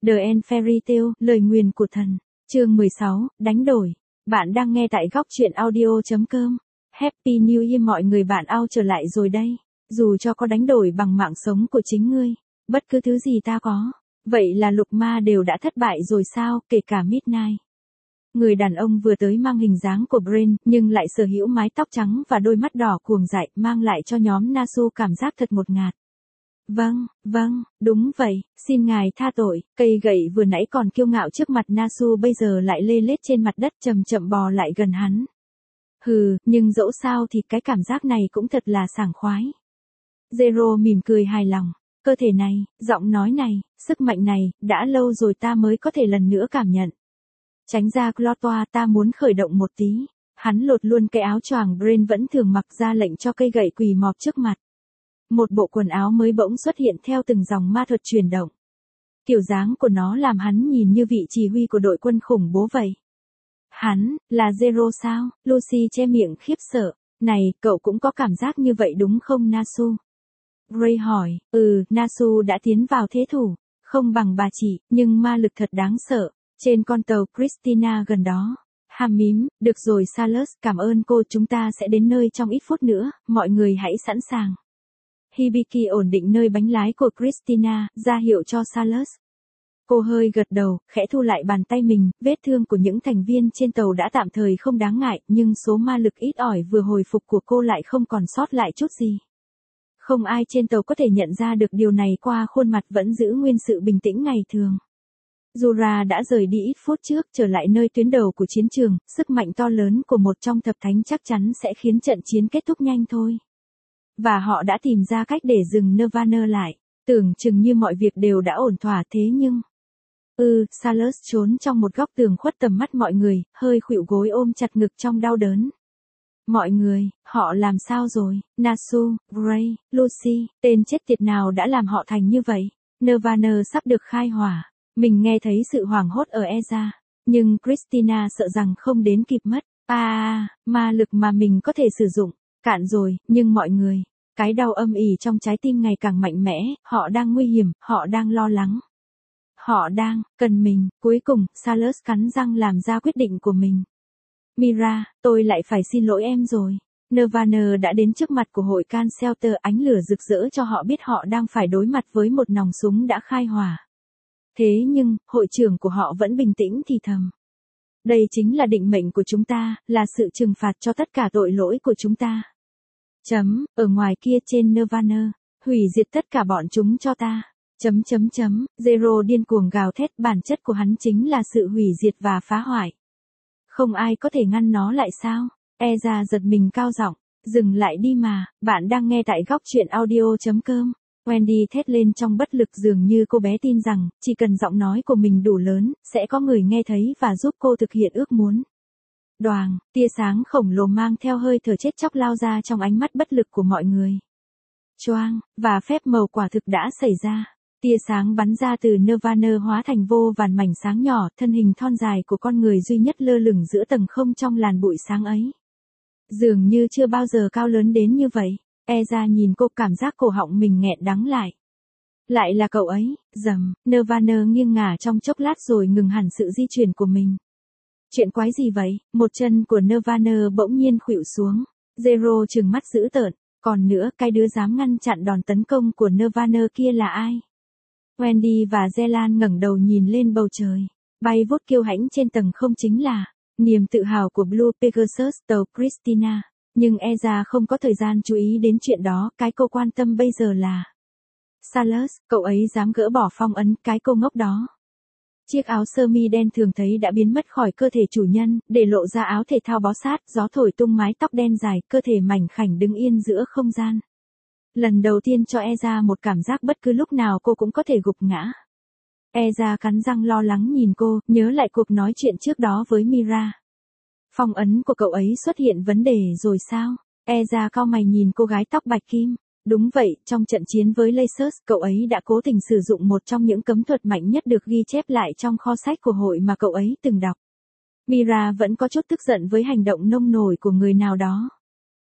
The End Fairy Tale, lời nguyền của thần. Chương 16, đánh đổi. Bạn đang nghe tại góc truyện audio.com. Happy New Year mọi người, bạn ao trở lại rồi đây. Dù cho có đánh đổi bằng mạng sống của chính ngươi, bất cứ thứ gì ta có, vậy là lục ma đều đã thất bại rồi sao, kể cả Midnight. Người đàn ông vừa tới mang hình dáng của Brain, nhưng lại sở hữu mái tóc trắng và đôi mắt đỏ cuồng dại, mang lại cho nhóm Nasu cảm giác thật ngột ngạt. Vâng, đúng vậy, xin ngài tha tội. Cây gậy vừa nãy còn kiêu ngạo trước mặt Nasu bây giờ lại lê lết trên mặt đất chậm chậm bò lại gần hắn. Nhưng dẫu sao thì cái cảm giác này cũng thật là sảng khoái. Zero mỉm cười hài lòng. Cơ thể này, giọng nói này, sức mạnh này, đã lâu rồi ta mới có thể lần nữa cảm nhận. Tránh ra Clotoa, ta muốn khởi động một tí. Hắn lột luôn cái áo choàng Brain vẫn thường mặc ra lệnh cho cây gậy quỳ mọp trước mặt. Một bộ quần áo mới bỗng xuất hiện theo từng dòng ma thuật chuyển động. Kiểu dáng của nó làm hắn nhìn như vị chỉ huy của đội quân khủng bố vậy. Hắn, là Zero sao? Lucy che miệng khiếp sợ. Này, cậu cũng có cảm giác như vậy đúng không Nasu? Ray hỏi, Nasu đã tiến vào thế thủ. Không bằng bà chị, nhưng ma lực thật đáng sợ. Trên con tàu Christina gần đó. Hàm mím, được rồi Salus, cảm ơn cô, chúng ta sẽ đến nơi trong ít phút nữa, mọi người hãy sẵn sàng. Hibiki ổn định nơi bánh lái của Christina, ra hiệu cho Salus. Cô hơi gật đầu, khẽ thu lại bàn tay mình, vết thương của những thành viên trên tàu đã tạm thời không đáng ngại, nhưng số ma lực ít ỏi vừa hồi phục của cô lại không còn sót lại chút gì. Không ai trên tàu có thể nhận ra được điều này qua khuôn mặt vẫn giữ nguyên sự bình tĩnh ngày thường. Zura đã rời đi ít phút trước, trở lại nơi tuyến đầu của chiến trường, sức mạnh to lớn của một trong thập thánh chắc chắn sẽ khiến trận chiến kết thúc nhanh thôi. Và họ đã tìm ra cách để dừng Nirvana lại, tưởng chừng như mọi việc đều đã ổn thỏa thế nhưng... Salus trốn trong một góc tường khuất tầm mắt mọi người, hơi khuỵu gối ôm chặt ngực trong đau đớn. Mọi người, họ làm sao rồi? Nasu, Gray, Lucy, tên chết tiệt nào đã làm họ thành như vậy? Nirvana sắp được khai hỏa. Mình nghe thấy sự hoảng hốt ở Eza, nhưng Christina sợ rằng không đến kịp mất. Ma lực mà mình có thể sử dụng, cạn rồi, nhưng mọi người, cái đau âm ỉ trong trái tim ngày càng mạnh mẽ, họ đang nguy hiểm, họ đang lo lắng. Họ đang, cần mình, cuối cùng, Salus cắn răng làm ra quyết định của mình. Mira, tôi lại phải xin lỗi em rồi. Nirvana đã đến trước mặt của hội Cancelter, ánh lửa rực rỡ cho họ biết họ đang phải đối mặt với một nòng súng đã khai hỏa. Thế nhưng, hội trưởng của họ vẫn bình tĩnh thì thầm. Đây chính là định mệnh của chúng ta, là sự trừng phạt cho tất cả tội lỗi của chúng ta. Ở ngoài kia trên Nirvana, hủy diệt tất cả bọn chúng cho ta. Zero điên cuồng gào thét, bản chất của hắn chính là sự hủy diệt và phá hoại. Không ai có thể ngăn nó lại sao? Eza giật mình cao giọng, dừng lại đi mà, bạn đang nghe tại góc truyện audio.com. Wendy thét lên trong bất lực, dường như cô bé tin rằng, chỉ cần giọng nói của mình đủ lớn, sẽ có người nghe thấy và giúp cô thực hiện ước muốn. Đoàng, tia sáng khổng lồ mang theo hơi thở chết chóc lao ra trong ánh mắt bất lực của mọi người. Choang, và phép màu quả thực đã xảy ra. Tia sáng bắn ra từ Nirvana hóa thành vô vàn mảnh sáng nhỏ, thân hình thon dài của con người duy nhất lơ lửng giữa tầng không trong làn bụi sáng ấy. Dường như chưa bao giờ cao lớn đến như vậy. Eza nhìn cô, cảm giác cổ họng mình nghẹn đắng lại. Lại là cậu ấy, Nirvana nghiêng ngả trong chốc lát rồi ngừng hẳn sự di chuyển của mình. Chuyện quái gì vậy? Một chân của Nirvana bỗng nhiên khuỵu xuống. Zero trừng mắt dữ tợn. Còn nữa, cái đứa dám ngăn chặn đòn tấn công của Nirvana kia là ai? Wendy và Zelan ngẩng đầu nhìn lên bầu trời. Bay vút kiêu hãnh trên tầng không chính là niềm tự hào của Blue Pegasus, tàu Christina. Nhưng Eza không có thời gian chú ý đến chuyện đó, cái cô quan tâm bây giờ là Salus, cậu ấy dám gỡ bỏ phong ấn, cái cô ngốc đó. Chiếc áo sơ mi đen thường thấy đã biến mất khỏi cơ thể chủ nhân, để lộ ra áo thể thao bó sát, gió thổi tung mái tóc đen dài, cơ thể mảnh khảnh đứng yên giữa không gian. Lần đầu tiên cho Eza một cảm giác bất cứ lúc nào cô cũng có thể gục ngã. Eza cắn răng lo lắng nhìn cô, nhớ lại cuộc nói chuyện trước đó với Mira. Phong ấn của cậu ấy xuất hiện vấn đề rồi sao? Eza cau mày nhìn cô gái tóc bạch kim. Đúng vậy, trong trận chiến với Lacers, cậu ấy đã cố tình sử dụng một trong những cấm thuật mạnh nhất được ghi chép lại trong kho sách của hội mà cậu ấy từng đọc. Mira vẫn có chút tức giận với hành động nông nổi của người nào đó.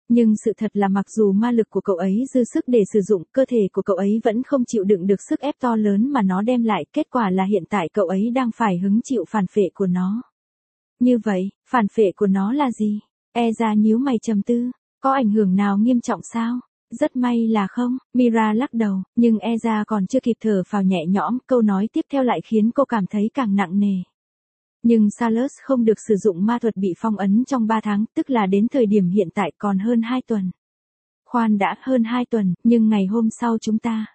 Nhưng sự thật là mặc dù ma lực của cậu ấy dư sức để sử dụng, cơ thể của cậu ấy vẫn không chịu đựng được sức ép to lớn mà nó đem lại, kết quả là hiện tại cậu ấy đang phải hứng chịu phản phệ của nó. Như vậy, phản phệ của nó là gì? Eza nhíu mày trầm tư, có ảnh hưởng nào nghiêm trọng sao? Rất may là không, Mira lắc đầu, nhưng Eza còn chưa kịp thở phào nhẹ nhõm, câu nói tiếp theo lại khiến cô cảm thấy càng nặng nề. Nhưng Salus không được sử dụng ma thuật bị phong ấn trong 3 tháng, tức là đến thời điểm hiện tại còn hơn 2 tuần. Khoan đã, hơn 2 tuần, nhưng ngày hôm sau chúng ta.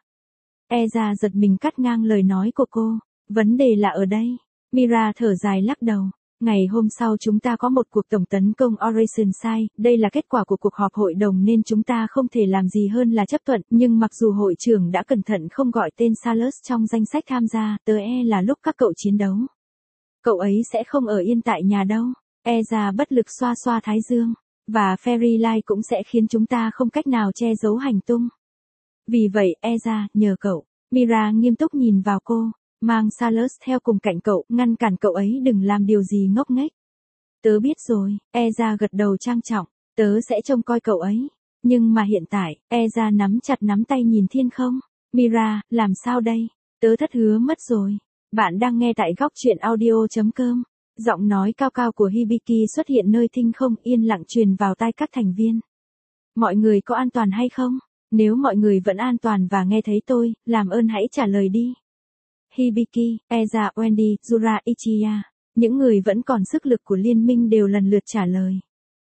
Eza giật mình cắt ngang lời nói của cô. Vấn đề là ở đây. Mira thở dài lắc đầu. Ngày hôm sau chúng ta có một cuộc tổng tấn công Oceanside, đây là kết quả của cuộc họp hội đồng nên chúng ta không thể làm gì hơn là chấp thuận, nhưng mặc dù hội trưởng đã cẩn thận không gọi tên Salus trong danh sách tham gia, tớ là lúc các cậu chiến đấu. Cậu ấy sẽ không ở yên tại nhà đâu. Eza bất lực xoa xoa thái dương. Và Fairy Light cũng sẽ khiến chúng ta không cách nào che giấu hành tung. Vì vậy, Eza, nhờ cậu. Mira nghiêm túc nhìn vào cô. Mang Salus theo cùng cạnh cậu, ngăn cản cậu ấy đừng làm điều gì ngốc nghếch. Tớ biết rồi, Eza gật đầu trang trọng. Tớ sẽ trông coi cậu ấy. Nhưng mà hiện tại, Eza nắm chặt nắm tay nhìn thiên không. Mira, làm sao đây? Tớ thất hứa mất rồi. Bạn đang nghe tại góc truyện audio.com. Giọng nói cao cao của Hibiki xuất hiện nơi thinh không, yên lặng truyền vào tai các thành viên. Mọi người có an toàn hay không? Nếu mọi người vẫn an toàn và nghe thấy tôi, làm ơn hãy trả lời đi. Hibiki, Eza, Wendy, Jura, Ichiya. Những người vẫn còn sức lực của liên minh đều lần lượt trả lời.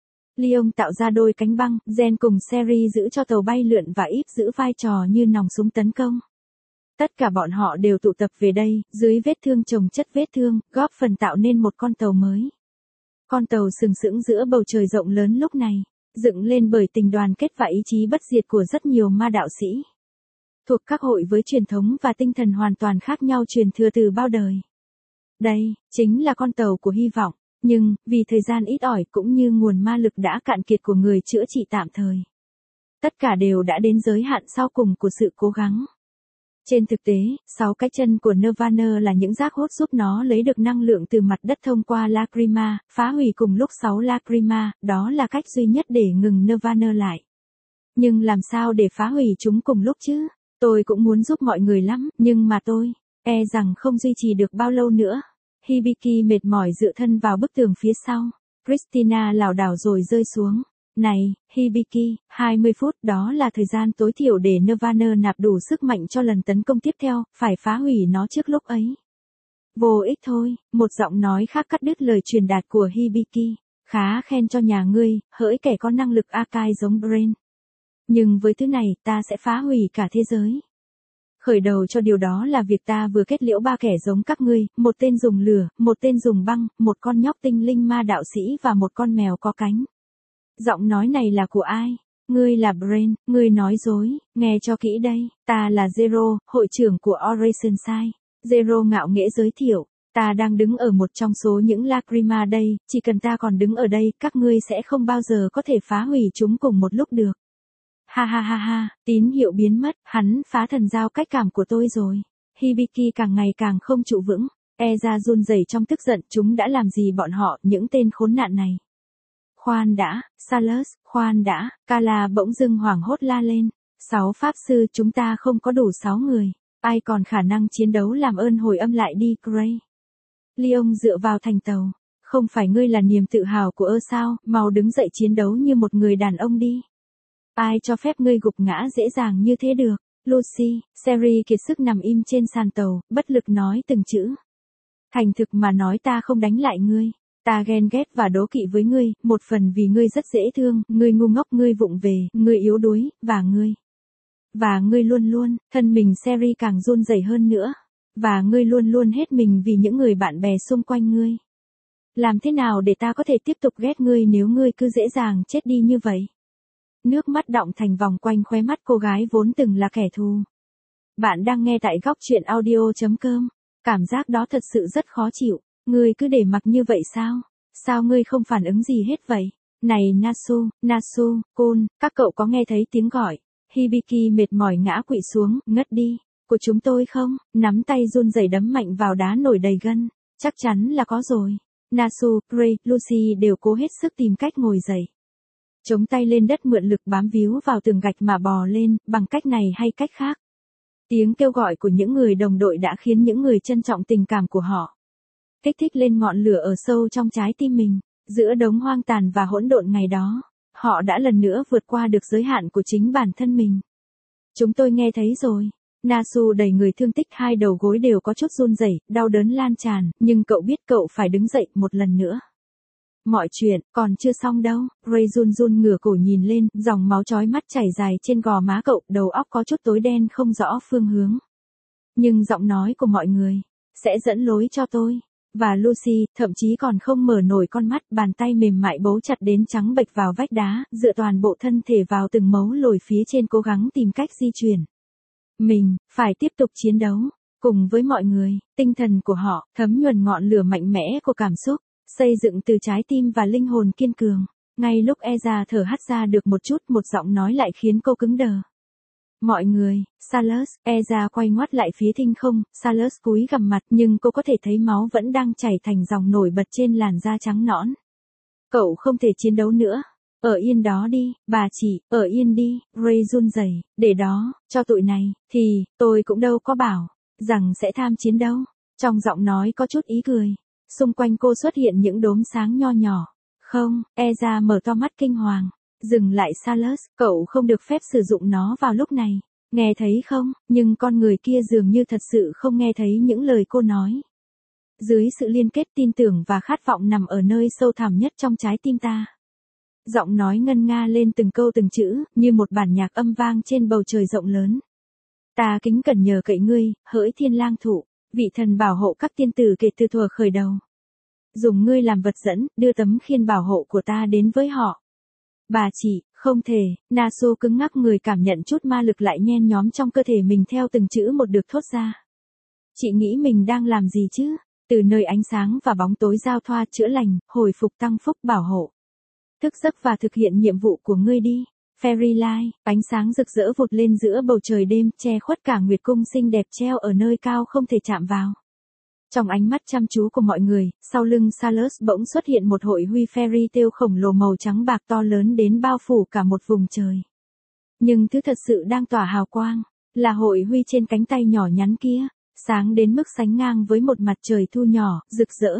Leon tạo ra đôi cánh băng, Zen cùng Seri giữ cho tàu bay lượn và Ip giữ vai trò như nòng súng tấn công. Tất cả bọn họ đều tụ tập về đây, dưới vết thương chồng chất vết thương, góp phần tạo nên một con tàu mới. Con tàu sừng sững giữa bầu trời rộng lớn lúc này, dựng lên bởi tình đoàn kết và ý chí bất diệt của rất nhiều ma đạo sĩ. Thuộc các hội với truyền thống và tinh thần hoàn toàn khác nhau truyền thừa từ bao đời. Đây, chính là con tàu của hy vọng, nhưng, vì thời gian ít ỏi cũng như nguồn ma lực đã cạn kiệt của người chữa trị tạm thời. Tất cả đều đã đến giới hạn sau cùng của sự cố gắng. Trên thực tế, 6 cái chân của Nirvana là những rác hút giúp nó lấy được năng lượng từ mặt đất thông qua Lacrima, phá hủy cùng lúc 6 Lacrima, đó là cách duy nhất để ngừng Nirvana lại. Nhưng làm sao để phá hủy chúng cùng lúc chứ? Tôi cũng muốn giúp mọi người lắm, nhưng mà tôi, rằng không duy trì được bao lâu nữa. Hibiki mệt mỏi dựa thân vào bức tường phía sau. Christina lảo đảo rồi rơi xuống. Này, Hibiki, 20 phút đó là thời gian tối thiểu để Nirvana nạp đủ sức mạnh cho lần tấn công tiếp theo, phải phá hủy nó trước lúc ấy. Vô ích thôi, một giọng nói khác cắt đứt lời truyền đạt của Hibiki. Khá khen cho nhà ngươi, hỡi kẻ có năng lực Akai giống Brain. Nhưng với thứ này, ta sẽ phá hủy cả thế giới. Khởi đầu cho điều đó là việc ta vừa kết liễu 3 kẻ giống các ngươi, một tên dùng lửa, một tên dùng băng, một con nhóc tinh linh ma đạo sĩ và một con mèo có cánh. Giọng nói này là của ai? Ngươi là Brain, ngươi nói dối, nghe cho kỹ đây, ta là Zero, hội trưởng của Oceanside. Zero ngạo nghễ giới thiệu, ta đang đứng ở một trong số những Lacrima đây, chỉ cần ta còn đứng ở đây, các ngươi sẽ không bao giờ có thể phá hủy chúng cùng một lúc được. Ha ha ha ha, tín hiệu biến mất, hắn phá thần giao cách cảm của tôi rồi. Hibiki càng ngày càng không trụ vững, Eza run rẩy trong tức giận, chúng đã làm gì bọn họ, những tên khốn nạn này. Khoan đã, Salus, khoan đã, Kala bỗng dưng hoảng hốt la lên. 6 pháp sư, chúng ta không có đủ 6 người. Ai còn khả năng chiến đấu làm ơn hồi âm lại đi, Gray. Leon dựa vào thành tàu. Không phải ngươi là niềm tự hào của sao, mau đứng dậy chiến đấu như một người đàn ông đi. Ai cho phép ngươi gục ngã dễ dàng như thế được. Lucy, Seri kiệt sức nằm im trên sàn tàu, bất lực nói từng chữ. Thành thực mà nói ta không đánh lại ngươi. Ta ghen ghét và đố kỵ với ngươi, một phần vì ngươi rất dễ thương, ngươi ngu ngốc, ngươi vụng về, ngươi yếu đuối, và ngươi luôn luôn, thân mình Seri càng run rẩy hơn nữa. Và ngươi luôn luôn hết mình vì những người bạn bè xung quanh ngươi. Làm thế nào để ta có thể tiếp tục ghét ngươi nếu ngươi cứ dễ dàng chết đi như vậy? Nước mắt đọng thành vòng quanh khóe mắt cô gái vốn từng là kẻ thù. Bạn đang nghe tại góc truyện audio.com. Cảm giác đó thật sự rất khó chịu. Ngươi cứ để mặc như vậy sao? Sao ngươi không phản ứng gì hết vậy? Này Nasu, Kun, các cậu có nghe thấy tiếng gọi? Hibiki mệt mỏi ngã quỵ xuống, ngất đi. Của chúng tôi không? Nắm tay run rẩy đấm mạnh vào đá nổi đầy gân. Chắc chắn là có rồi. Nasu, Gray, Lucy đều cố hết sức tìm cách ngồi dậy. Chống tay lên đất mượn lực bám víu vào tường gạch mà bò lên, bằng cách này hay cách khác. Tiếng kêu gọi của những người đồng đội đã khiến những người trân trọng tình cảm của họ. Kích thích lên ngọn lửa ở sâu trong trái tim mình, giữa đống hoang tàn và hỗn độn ngày đó. Họ đã lần nữa vượt qua được giới hạn của chính bản thân mình. Chúng tôi nghe thấy rồi. Nasu đầy người thương tích, hai đầu gối đều có chút run rẩy, đau đớn lan tràn, nhưng cậu biết cậu phải đứng dậy một lần nữa. Mọi chuyện còn chưa xong đâu. Ray run run ngửa cổ nhìn lên, dòng máu chói mắt chảy dài trên gò má cậu, đầu óc có chút tối đen không rõ phương hướng. Nhưng giọng nói của mọi người sẽ dẫn lối cho tôi. Và Lucy, thậm chí còn không mở nổi con mắt, bàn tay mềm mại bấu chặt đến trắng bệch vào vách đá, dựa toàn bộ thân thể vào từng mấu lồi phía trên cố gắng tìm cách di chuyển. Mình, phải tiếp tục chiến đấu. Cùng với mọi người, tinh thần của họ, thấm nhuần ngọn lửa mạnh mẽ của cảm xúc, xây dựng từ trái tim và linh hồn kiên cường. Ngay lúc Eza thở hắt ra được một chút, một giọng nói lại khiến cô cứng đờ. Mọi người, Salus, Eza quay ngoắt lại phía thinh không, Salus cúi gằm mặt nhưng cô có thể thấy máu vẫn đang chảy thành dòng nổi bật trên làn da trắng nõn. Cậu không thể chiến đấu nữa. Ở yên đó đi, bà chị, ở yên đi. Ray run rẩy, để đó, cho tụi này, thì, tôi cũng đâu có bảo, rằng sẽ tham chiến đâu. Trong giọng nói có chút ý cười. Xung quanh cô xuất hiện những đốm sáng nho nhỏ. Không, Eza mở to mắt kinh hoàng. Dừng lại Salus, cậu không được phép sử dụng nó vào lúc này. Nghe thấy không, nhưng con người kia dường như thật sự không nghe thấy những lời cô nói. Dưới sự liên kết tin tưởng và khát vọng nằm ở nơi sâu thẳm nhất trong trái tim ta. Giọng nói ngân nga lên từng câu từng chữ, như một bản nhạc âm vang trên bầu trời rộng lớn. Ta kính cẩn nhờ cậy ngươi, hỡi Thiên Lang Thụ, vị thần bảo hộ các tiên tử kể từ thuở khởi đầu. Dùng ngươi làm vật dẫn, đưa tấm khiên bảo hộ của ta đến với họ. Bà chị, không thể. Nasu cứng ngắc người, cảm nhận chút ma lực lại nhen nhóm trong cơ thể mình theo từng chữ một được thốt ra. Chị nghĩ mình đang làm gì chứ? Từ nơi ánh sáng và bóng tối giao thoa, chữa lành, hồi phục, tăng phúc, bảo hộ. Thức giấc và thực hiện nhiệm vụ của ngươi đi. Fairy Light, ánh sáng rực rỡ vụt lên giữa bầu trời đêm, che khuất cả nguyệt cung xinh đẹp treo ở nơi cao không thể chạm vào. Trong ánh mắt chăm chú của mọi người, sau lưng Salus bỗng xuất hiện một hội huy fairy tale khổng lồ màu trắng bạc to lớn đến bao phủ cả một vùng trời. Nhưng thứ thật sự đang tỏa hào quang, là hội huy trên cánh tay nhỏ nhắn kia, sáng đến mức sánh ngang với một mặt trời thu nhỏ, rực rỡ.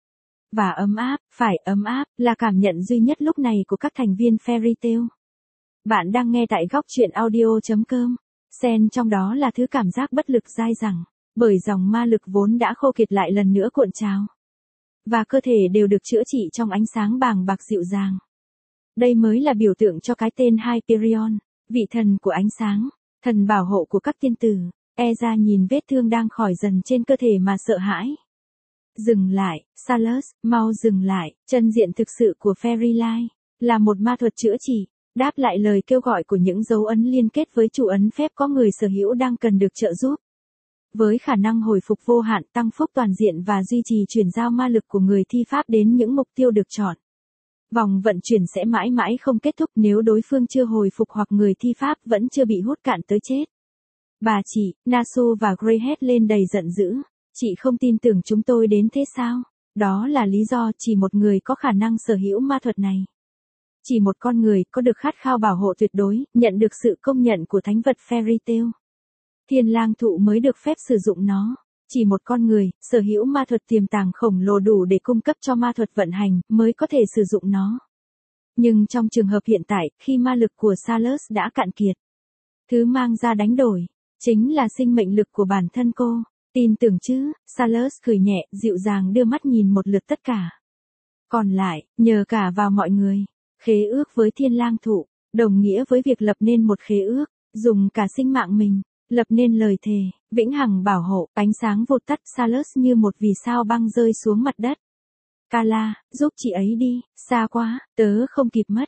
Và ấm áp, phải ấm áp, là cảm nhận duy nhất lúc này của các thành viên fairy tale. Bạn đang nghe tại góc truyện audio.com. Xen trong đó là thứ cảm giác bất lực dai dẳng. Bởi dòng ma lực vốn đã khô kiệt lại lần nữa cuộn trào. Và cơ thể đều được chữa trị trong ánh sáng bàng bạc dịu dàng. Đây mới là biểu tượng cho cái tên Hyperion, vị thần của ánh sáng, thần bảo hộ của các tiên tử. Eza nhìn vết thương đang khỏi dần trên cơ thể mà sợ hãi. Dừng lại, Salus, mau dừng lại. Chân diện thực sự của Fairy Light là một ma thuật chữa trị, đáp lại lời kêu gọi của những dấu ấn liên kết với chủ ấn phép có người sở hữu đang cần được trợ giúp. Với khả năng hồi phục vô hạn, tăng phúc toàn diện và duy trì chuyển giao ma lực của người thi pháp đến những mục tiêu được chọn. Vòng vận chuyển sẽ mãi mãi không kết thúc nếu đối phương chưa hồi phục hoặc người thi pháp vẫn chưa bị hút cạn tới chết. Bà chị, Nasu và Gray hét lên đầy giận dữ. Chị không tin tưởng chúng tôi đến thế sao? Đó là lý do chỉ một người có khả năng sở hữu ma thuật này. Chỉ một con người có được khát khao bảo hộ tuyệt đối, nhận được sự công nhận của thánh vật Fairy Tail. Thiên Lang Thụ mới được phép sử dụng nó. Chỉ một con người, sở hữu ma thuật tiềm tàng khổng lồ đủ để cung cấp cho ma thuật vận hành, mới có thể sử dụng nó. Nhưng trong trường hợp hiện tại, khi ma lực của Salus đã cạn kiệt, thứ mang ra đánh đổi, chính là sinh mệnh lực của bản thân cô. Tin tưởng chứ? Salus cười nhẹ, dịu dàng đưa mắt nhìn một lượt tất cả. Còn lại, nhờ cả vào mọi người. Khế ước với Thiên Lang Thụ, đồng nghĩa với việc lập nên một khế ước, dùng cả sinh mạng mình. Lập nên lời thề, vĩnh hằng bảo hộ. Ánh sáng vụt tắt, Salus như một vì sao băng rơi xuống mặt đất. Kala, giúp chị ấy đi, xa quá, tớ không kịp mất.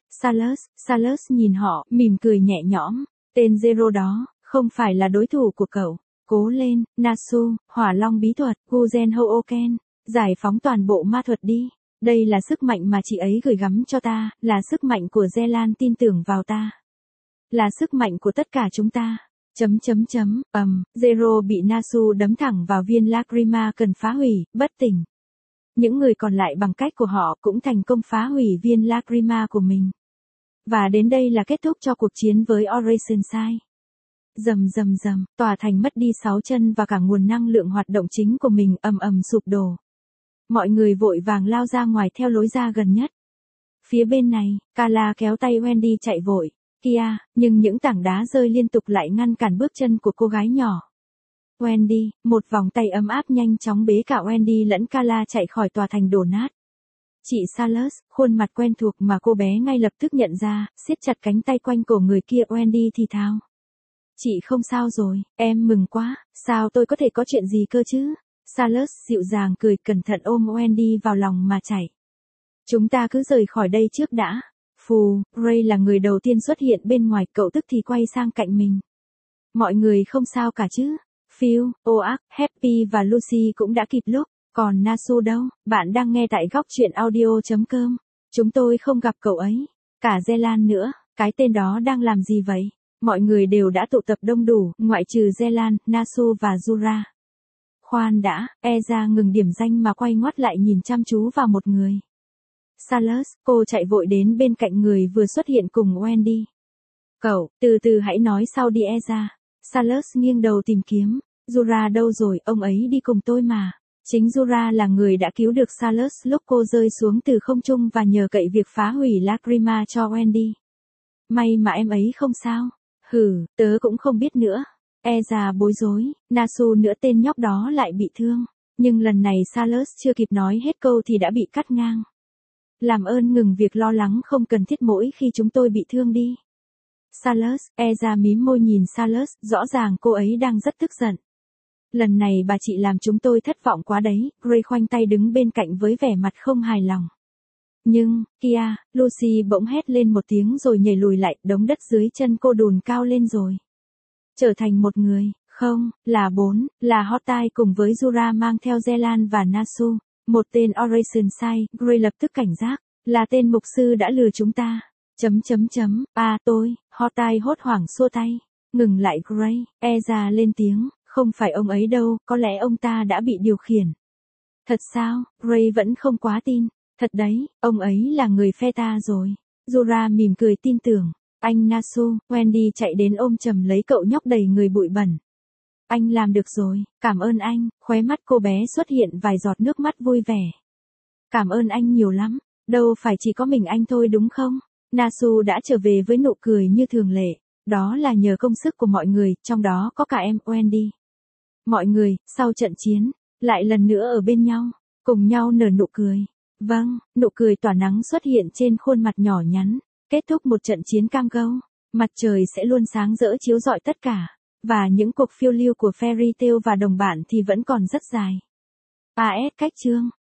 Salus nhìn họ, mỉm cười nhẹ nhõm. Tên Zero đó, không phải là đối thủ của cậu. Cố lên, Nasu, hỏa long bí thuật, Guzen Hooken, giải phóng toàn bộ ma thuật đi. Đây là sức mạnh mà chị ấy gửi gắm cho ta, là sức mạnh của Zelan tin tưởng vào ta. Là sức mạnh của tất cả chúng ta. Zero bị Nasu đấm thẳng vào viên Lacrima cần phá hủy, bất tỉnh. Những người còn lại bằng cách của họ cũng thành công phá hủy viên Lacrima của mình. Và đến đây là kết thúc cho cuộc chiến với Oceanside. Rầm rầm rầm, tòa thành mất đi 6 chân và cả nguồn năng lượng hoạt động chính của mình ầm ầm sụp đổ. Mọi người vội vàng lao ra ngoài theo lối ra gần nhất. Phía bên này, Carla kéo tay Wendy chạy vội. Kia, nhưng những tảng đá rơi liên tục lại ngăn cản bước chân của cô gái nhỏ. Wendy, một vòng tay ấm áp nhanh chóng bế cả Wendy lẫn Carla chạy khỏi tòa thành đổ nát. Chị Salas, khuôn mặt quen thuộc mà cô bé ngay lập tức nhận ra, siết chặt cánh tay quanh cổ người kia. Wendy thì thào. Chị không sao rồi, em mừng quá, sao tôi có thể có chuyện gì cơ chứ? Salas dịu dàng cười cẩn thận ôm Wendy vào lòng mà chạy. Chúng ta cứ rời khỏi đây trước đã. Phù, Ray là người đầu tiên xuất hiện bên ngoài, cậu tức thì quay sang cạnh mình. Mọi người không sao cả chứ? Phil, Oak, Happy và Lucy cũng đã kịp lúc. Còn Nasu đâu? Bạn đang nghe tại góc truyện audio.com. Chúng tôi không gặp cậu ấy. Cả Zelan nữa, cái tên đó đang làm gì vậy? Mọi người đều đã tụ tập đông đủ, ngoại trừ Zelan, Nasu và Zura. Khoan đã, Eza ngừng điểm danh mà quay ngoắt lại nhìn chăm chú vào một người. Salas, cô chạy vội đến bên cạnh người vừa xuất hiện cùng Wendy. Cậu, từ từ hãy nói sau đi Eza. Salas nghiêng đầu tìm kiếm. Zura đâu rồi, ông ấy đi cùng tôi mà. Chính Zura là người đã cứu được Salas lúc cô rơi xuống từ không trung và nhờ cậy việc phá hủy Lacrima cho Wendy. May mà em ấy không sao. Hừ, tớ cũng không biết nữa. Eza bối rối, Nasu nữa tên nhóc đó lại bị thương. Nhưng lần này Salas chưa kịp nói hết câu thì đã bị cắt ngang. Làm ơn ngừng việc lo lắng không cần thiết mỗi khi chúng tôi bị thương đi. Salas, Eza mím môi nhìn Salas, rõ ràng cô ấy đang rất tức giận. Lần này bà chị làm chúng tôi thất vọng quá đấy. Ray khoanh tay đứng bên cạnh với vẻ mặt không hài lòng. Nhưng, kia, Lucy bỗng hét lên một tiếng rồi nhảy lùi lại, đống đất dưới chân cô đùn cao lên rồi. Trở thành một người, không, là 4, là Hottie cùng với Zura mang theo Zelan và Nasu. Một tên Oceanside, Gray lập tức cảnh giác, là tên mục sư đã lừa chúng ta. Tôi, Hottie hốt hoảng xua tay. Ngừng lại Gray, Eza lên tiếng, không phải ông ấy đâu, có lẽ ông ta đã bị điều khiển. Thật sao, Gray vẫn không quá tin. Thật đấy, ông ấy là người phe ta rồi. Zura mỉm cười tin tưởng. Anh Nasu, Wendy chạy đến ôm chầm lấy cậu nhóc đầy người bụi bẩn. Anh làm được rồi, cảm ơn anh. Khóe mắt cô bé xuất hiện vài giọt nước mắt vui vẻ. Cảm ơn anh nhiều lắm, đâu phải chỉ có mình anh thôi đúng không? Nasu đã trở về với nụ cười như thường lệ. Đó là nhờ công sức của mọi người, trong đó có cả em Wendy. Mọi người, sau trận chiến, lại lần nữa ở bên nhau, cùng nhau nở nụ cười. Vâng, nụ cười tỏa nắng xuất hiện trên khuôn mặt nhỏ nhắn. Kết thúc một trận chiến cam go, mặt trời sẽ luôn sáng rỡ chiếu rọi tất cả. Và những cuộc phiêu lưu của Fairy Tail và đồng bạn thì vẫn còn rất dài. AS cách chương